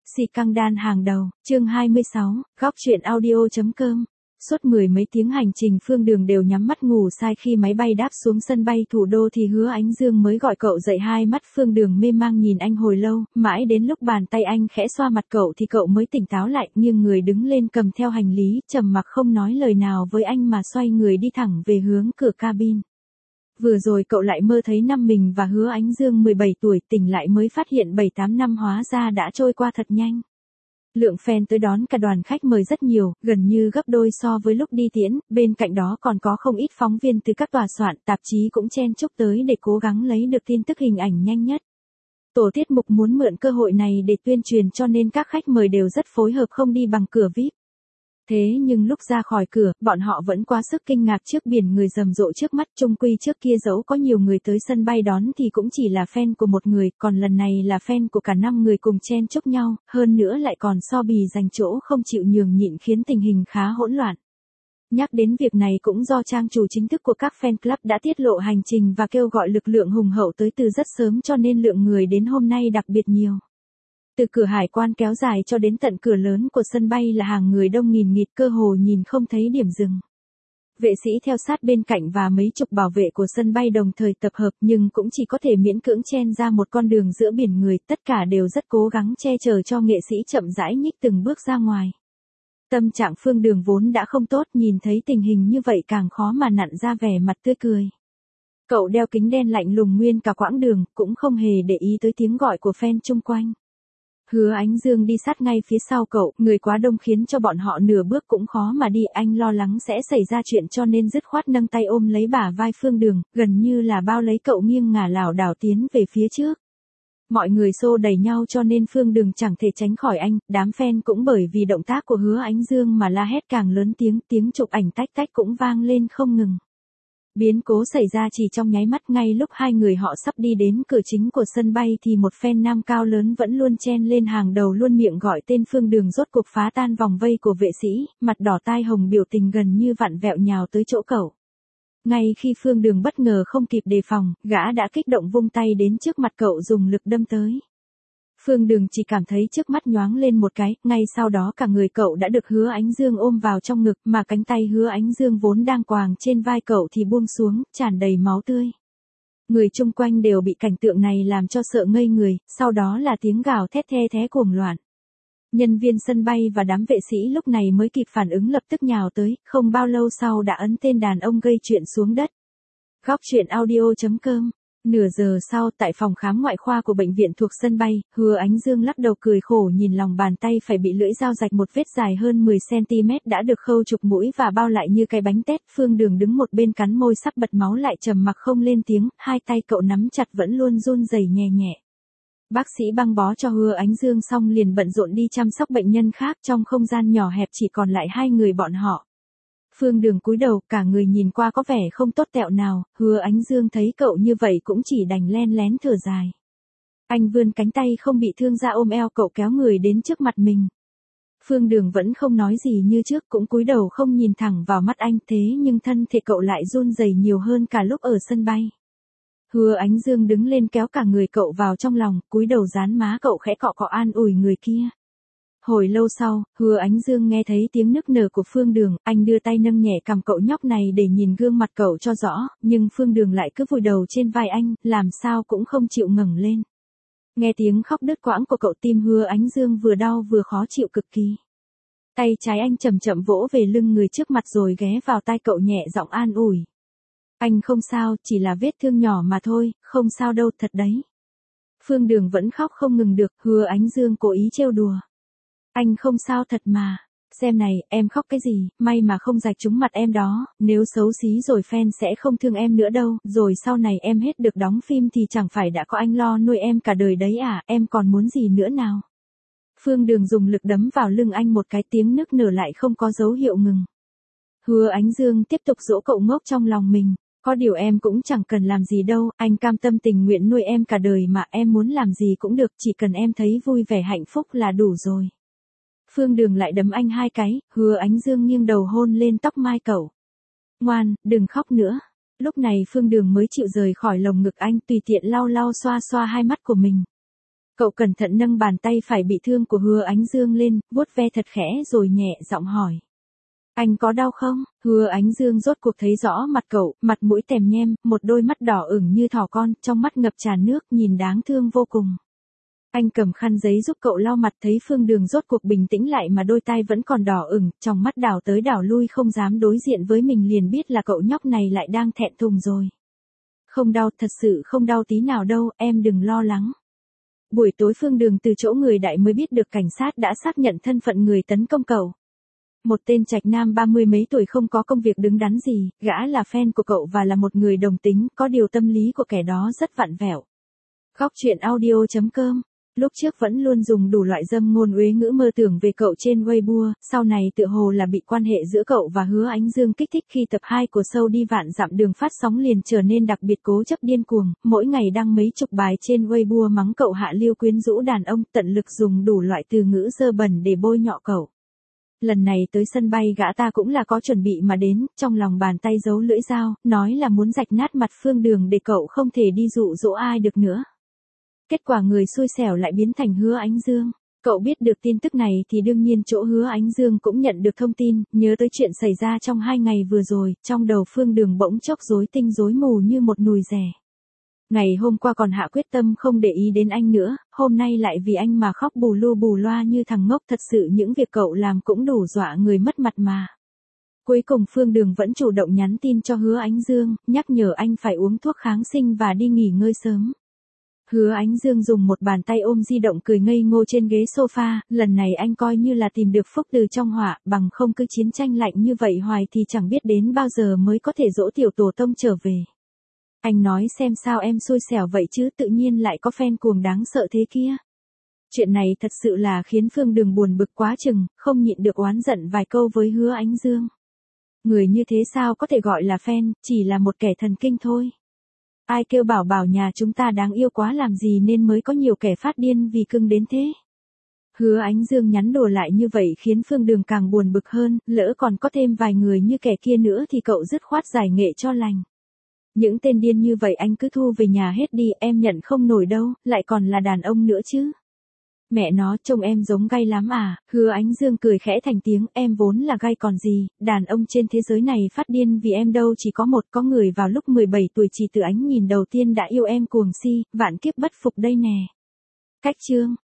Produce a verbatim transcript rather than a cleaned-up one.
Si căng đan hàng đầu, chương hai mươi sáu, góc truyện audio.com. Suốt mười mấy tiếng hành trình Phương Đường đều nhắm mắt ngủ sai khi máy bay đáp xuống sân bay thủ đô thì Hứa Ánh Dương mới gọi cậu dậy. Hai mắt Phương Đường mê mang nhìn anh hồi lâu, mãi đến lúc bàn tay anh khẽ xoa mặt cậu thì cậu mới tỉnh táo lại, nghiêng người đứng lên cầm theo hành lý, trầm mặc không nói lời nào với anh mà xoay người đi thẳng về hướng cửa cabin. Vừa rồi cậu lại mơ thấy năm mình và Hứa Ánh Dương mười bảy tuổi, tỉnh lại mới phát hiện bảy tám năm hóa ra đã trôi qua thật nhanh. Lượng fan tới đón cả đoàn khách mời rất nhiều, gần như gấp đôi so với lúc đi tiễn, bên cạnh đó còn có không ít phóng viên từ các tòa soạn, tạp chí cũng chen chúc tới để cố gắng lấy được tin tức hình ảnh nhanh nhất. Tổ tiết mục muốn mượn cơ hội này để tuyên truyền cho nên các khách mời đều rất phối hợp không đi bằng cửa vi ai pi. Thế nhưng lúc ra khỏi cửa, bọn họ vẫn quá sức kinh ngạc trước biển người rầm rộ trước mắt. Chung quy trước kia dẫu có nhiều người tới sân bay đón thì cũng chỉ là fan của một người, còn lần này là fan của cả năm người cùng chen chúc nhau, hơn nữa lại còn so bì giành chỗ không chịu nhường nhịn khiến tình hình khá hỗn loạn. Nhắc đến việc này cũng do trang chủ chính thức của các fan club đã tiết lộ hành trình và kêu gọi lực lượng hùng hậu tới từ rất sớm cho nên lượng người đến hôm nay đặc biệt nhiều. Từ cửa hải quan kéo dài cho đến tận cửa lớn của sân bay là hàng người đông nghìn nghịt, cơ hồ nhìn không thấy điểm dừng. Vệ sĩ theo sát bên cạnh và mấy chục bảo vệ của sân bay đồng thời tập hợp nhưng cũng chỉ có thể miễn cưỡng chen ra một con đường giữa biển người, tất cả đều rất cố gắng che chở cho nghệ sĩ chậm rãi nhích từng bước ra ngoài. Tâm trạng Phương Đường vốn đã không tốt, nhìn thấy tình hình như vậy càng khó mà nặn ra vẻ mặt tươi cười. Cậu đeo kính đen lạnh lùng nguyên cả quãng đường, cũng không hề để ý tới tiếng gọi của fan chung quanh. Hứa Ánh Dương đi sát ngay phía sau cậu, người quá đông khiến cho bọn họ nửa bước cũng khó mà đi, anh lo lắng sẽ xảy ra chuyện cho nên dứt khoát nâng tay ôm lấy bả vai Phương Đường, gần như là bao lấy cậu nghiêng ngả lảo đảo tiến về phía trước. Mọi người xô đẩy nhau cho nên Phương Đường chẳng thể tránh khỏi anh, đám fan cũng bởi vì động tác của Hứa Ánh Dương mà la hét càng lớn tiếng, tiếng chụp ảnh tách tách cũng vang lên không ngừng. Biến cố xảy ra chỉ trong nháy mắt, ngay lúc hai người họ sắp đi đến cửa chính của sân bay thì một fan nam cao lớn vẫn luôn chen lên hàng đầu luôn miệng gọi tên Phương Đường rốt cuộc phá tan vòng vây của vệ sĩ, mặt đỏ tai hồng biểu tình gần như vặn vẹo nhào tới chỗ cậu. Ngay khi Phương Đường bất ngờ không kịp đề phòng, gã đã kích động vung tay đến trước mặt cậu dùng lực đâm tới. Phương Đường chỉ cảm thấy trước mắt nhoáng lên một cái, ngay sau đó cả người cậu đã được Hứa Ánh Dương ôm vào trong ngực, mà cánh tay Hứa Ánh Dương vốn đang quàng trên vai cậu thì buông xuống, tràn đầy máu tươi. Người chung quanh đều bị cảnh tượng này làm cho sợ ngây người, sau đó là tiếng gào thét the thé cuồng loạn. Nhân viên sân bay và đám vệ sĩ lúc này mới kịp phản ứng lập tức nhào tới, không bao lâu sau đã ấn tên đàn ông gây chuyện xuống đất. Góc truyện audio.com. Nửa giờ sau, tại phòng khám ngoại khoa của bệnh viện thuộc sân bay, Hứa Ánh Dương lắc đầu cười khổ nhìn lòng bàn tay phải bị lưỡi dao rạch một vết dài hơn mười xăng ti mét đã được khâu trục mũi và bao lại như cái bánh tét. Phương Đường đứng một bên cắn môi sắp bật máu lại trầm mặc không lên tiếng, hai tay cậu nắm chặt vẫn luôn run rẩy nhẹ nhẹ. Bác sĩ băng bó cho Hứa Ánh Dương xong liền bận rộn đi chăm sóc bệnh nhân khác, trong không gian nhỏ hẹp chỉ còn lại hai người bọn họ. Phương Đường cúi đầu, cả người nhìn qua có vẻ không tốt tẹo nào, Hứa Ánh Dương thấy cậu như vậy cũng chỉ đành len lén thở dài. Anh vươn cánh tay không bị thương ra ôm eo cậu kéo người đến trước mặt mình. Phương Đường vẫn không nói gì như trước, cũng cúi đầu không nhìn thẳng vào mắt anh, thế nhưng thân thể cậu lại run rẩy nhiều hơn cả lúc ở sân bay. Hứa Ánh Dương đứng lên kéo cả người cậu vào trong lòng, cúi đầu dán má cậu khẽ cọ cọ an ủi người kia. Hồi lâu sau, Hứa Ánh Dương nghe thấy tiếng nức nở của Phương Đường, anh đưa tay nâng nhẹ cằm cậu nhóc này để nhìn gương mặt cậu cho rõ, nhưng Phương Đường lại cứ vùi đầu trên vai anh, làm sao cũng không chịu ngẩng lên. Nghe tiếng khóc đứt quãng của cậu, tim Hứa Ánh Dương vừa đau vừa khó chịu cực kỳ. Tay trái anh chậm chậm vỗ về lưng người trước mặt rồi ghé vào tai cậu nhẹ giọng an ủi. Anh không sao, chỉ là vết thương nhỏ mà thôi, không sao đâu, thật đấy. Phương Đường vẫn khóc không ngừng được, Hứa Ánh Dương cố ý trêu đùa. Anh không sao thật mà, xem này, em khóc cái gì, may mà không rạch trúng mặt em đó, nếu xấu xí rồi fan sẽ không thương em nữa đâu, rồi sau này em hết được đóng phim thì chẳng phải đã có anh lo nuôi em cả đời đấy à, em còn muốn gì nữa nào. Phương Đường dùng lực đấm vào lưng anh một cái, tiếng nức nở lại không có dấu hiệu ngừng. Hứa Ánh Dương tiếp tục dỗ cậu ngốc trong lòng mình, có điều em cũng chẳng cần làm gì đâu, anh cam tâm tình nguyện nuôi em cả đời mà, em muốn làm gì cũng được, chỉ cần em thấy vui vẻ hạnh phúc là đủ rồi. Phương Đường lại đấm anh hai cái, Hứa Ánh Dương nghiêng đầu hôn lên tóc mai cậu. Ngoan, đừng khóc nữa. Lúc này Phương Đường mới chịu rời khỏi lồng ngực anh, tùy tiện lau lau xoa xoa hai mắt của mình. Cậu cẩn thận nâng bàn tay phải bị thương của Hứa Ánh Dương lên, vuốt ve thật khẽ rồi nhẹ giọng hỏi. Anh có đau không? Hứa Ánh Dương rốt cuộc thấy rõ mặt cậu, mặt mũi tèm nhem, một đôi mắt đỏ ửng như thỏ con, trong mắt ngập tràn nước, nhìn đáng thương vô cùng. Anh cầm khăn giấy giúp cậu lau mặt, thấy Phương Đường rốt cuộc bình tĩnh lại mà đôi tai vẫn còn đỏ ửng, trong mắt đảo tới đảo lui không dám đối diện với mình, liền biết là cậu nhóc này lại đang thẹn thùng rồi. Không đau, thật sự không đau tí nào đâu, em đừng lo lắng. Buổi tối Phương Đường từ chỗ người đại mới biết được cảnh sát đã xác nhận thân phận người tấn công cậu. Một tên trạch nam ba mươi mấy tuổi không có công việc đứng đắn gì, gã là fan của cậu và là một người đồng tính, có điều tâm lý của kẻ đó rất vặn vẹo. Góc truyện audio chấm com. Lúc trước vẫn luôn dùng đủ loại dâm ngôn uế ngữ mơ tưởng về cậu trên Weibo, sau này tựa hồ là bị quan hệ giữa cậu và Hứa Ánh Dương kích thích khi tập hai của show Đi Vạn Dặm Đường phát sóng liền trở nên đặc biệt cố chấp điên cuồng, mỗi ngày đăng mấy chục bài trên Weibo mắng cậu hạ lưu quyến rũ đàn ông, tận lực dùng đủ loại từ ngữ dơ bẩn để bôi nhọ cậu. Lần này tới sân bay gã ta cũng là có chuẩn bị mà đến, trong lòng bàn tay giấu lưỡi dao, nói là muốn rạch nát mặt Phương Đường để cậu không thể đi dụ dỗ ai được nữa. Kết quả người xui xẻo lại biến thành Hứa Ánh Dương. Cậu biết được tin tức này thì đương nhiên chỗ Hứa Ánh Dương cũng nhận được thông tin, nhớ tới chuyện xảy ra trong hai ngày vừa rồi, trong đầu Phương Đường bỗng chốc rối tinh rối mù như một nùi rẻ. Ngày hôm qua còn hạ quyết tâm không để ý đến anh nữa, hôm nay lại vì anh mà khóc bù lu bù loa như thằng ngốc, thật sự những việc cậu làm cũng đủ dọa người mất mặt mà. Cuối cùng Phương Đường vẫn chủ động nhắn tin cho Hứa Ánh Dương, nhắc nhở anh phải uống thuốc kháng sinh và đi nghỉ ngơi sớm. Hứa Ánh Dương dùng một bàn tay ôm di động cười ngây ngô trên ghế sofa, lần này anh coi như là tìm được phúc từ trong họa, bằng không cứ chiến tranh lạnh như vậy hoài thì chẳng biết đến bao giờ mới có thể dỗ tiểu tổ tông trở về. Anh nói xem sao em xui xẻo vậy chứ, tự nhiên lại có fan cuồng đáng sợ thế kia. Chuyện này thật sự là khiến Phương Đường buồn bực quá chừng, không nhịn được oán giận vài câu với Hứa Ánh Dương. Người như thế sao có thể gọi là fan, chỉ là một kẻ thần kinh thôi. Ai kêu bảo bảo nhà chúng ta đáng yêu quá làm gì nên mới có nhiều kẻ phát điên vì cưng đến thế. Hứa Ánh Dương nhắn đùa lại như vậy khiến Phương Đường càng buồn bực hơn, lỡ còn có thêm vài người như kẻ kia nữa thì cậu dứt khoát giải nghệ cho lành. Những tên điên như vậy anh cứ thu về nhà hết đi, em nhận không nổi đâu, lại còn là đàn ông nữa chứ. Mẹ nó, trông em giống gay lắm à, Hứa Ánh Dương cười khẽ thành tiếng, em vốn là gay còn gì, đàn ông trên thế giới này phát điên vì em đâu chỉ có một, có người vào lúc mười bảy tuổi chỉ từ ánh nhìn đầu tiên đã yêu em cuồng si, vạn kiếp bất phục đây nè. Cách chương.